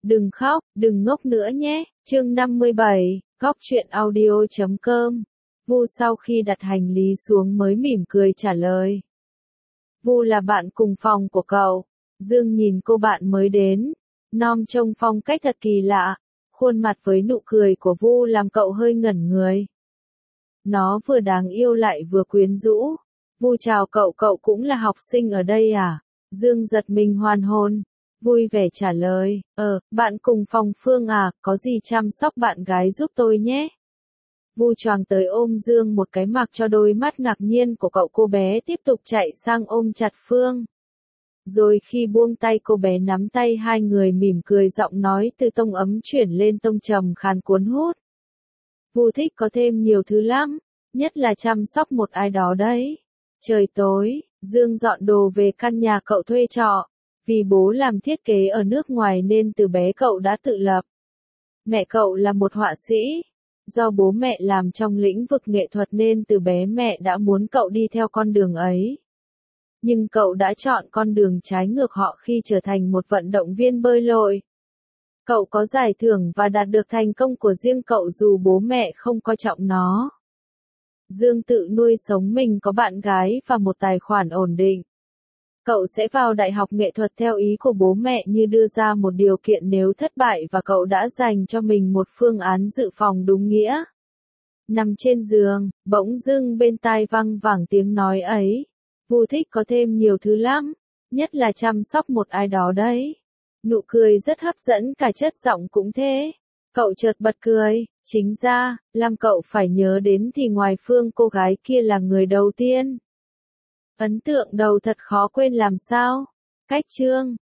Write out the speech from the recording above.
Đừng khóc, đừng ngốc nữa nhé. Chương 57, Góc truyện audio.com. Vu sau khi đặt hành lý xuống mới mỉm cười trả lời. Vu là bạn cùng phòng của cậu. Dương nhìn cô bạn mới đến. Nom trông phong cách thật kỳ lạ. Khuôn mặt với nụ cười của Vu làm cậu hơi ngẩn người. Nó vừa đáng yêu lại vừa quyến rũ. Vu chào cậu, cậu cũng là học sinh ở đây à? Dương giật mình hoàn hồn. Vui vẻ trả lời, bạn cùng phòng Phương à, có gì chăm sóc bạn gái giúp tôi nhé. Vu choàng tới ôm Dương một cái, mặc cho đôi mắt ngạc nhiên của cậu cô bé tiếp tục chạy sang ôm chặt Phương. Rồi khi buông tay cô bé nắm tay hai người mỉm cười, giọng nói từ tông ấm chuyển lên tông trầm khàn cuốn hút. Vu thích có thêm nhiều thứ lắm, nhất là chăm sóc một ai đó đấy. Trời tối, Dương dọn đồ về căn nhà cậu thuê trọ. Vì bố làm thiết kế ở nước ngoài nên từ bé cậu đã tự lập. Mẹ cậu là một họa sĩ. Do bố mẹ làm trong lĩnh vực nghệ thuật nên từ bé mẹ đã muốn cậu đi theo con đường ấy. Nhưng cậu đã chọn con đường trái ngược họ khi trở thành một vận động viên bơi lội. Cậu có giải thưởng và đạt được thành công của riêng cậu dù bố mẹ không coi trọng nó. Dương tự nuôi sống mình, có bạn gái và một tài khoản ổn định. Cậu sẽ vào đại học nghệ thuật theo ý của bố mẹ, như đưa ra một điều kiện nếu thất bại, và cậu đã dành cho mình một phương án dự phòng đúng nghĩa. Nằm trên giường, bỗng dưng bên tai văng vẳng tiếng nói ấy. Vu thích có thêm nhiều thứ lắm, nhất là chăm sóc một ai đó đấy. Nụ cười rất hấp dẫn, cả chất giọng cũng thế. Cậu chợt bật cười, chính ra, làm cậu phải nhớ đến thì ngoài Phương, cô gái kia là người đầu tiên. Ấn tượng đầu thật khó quên làm sao. Cách chương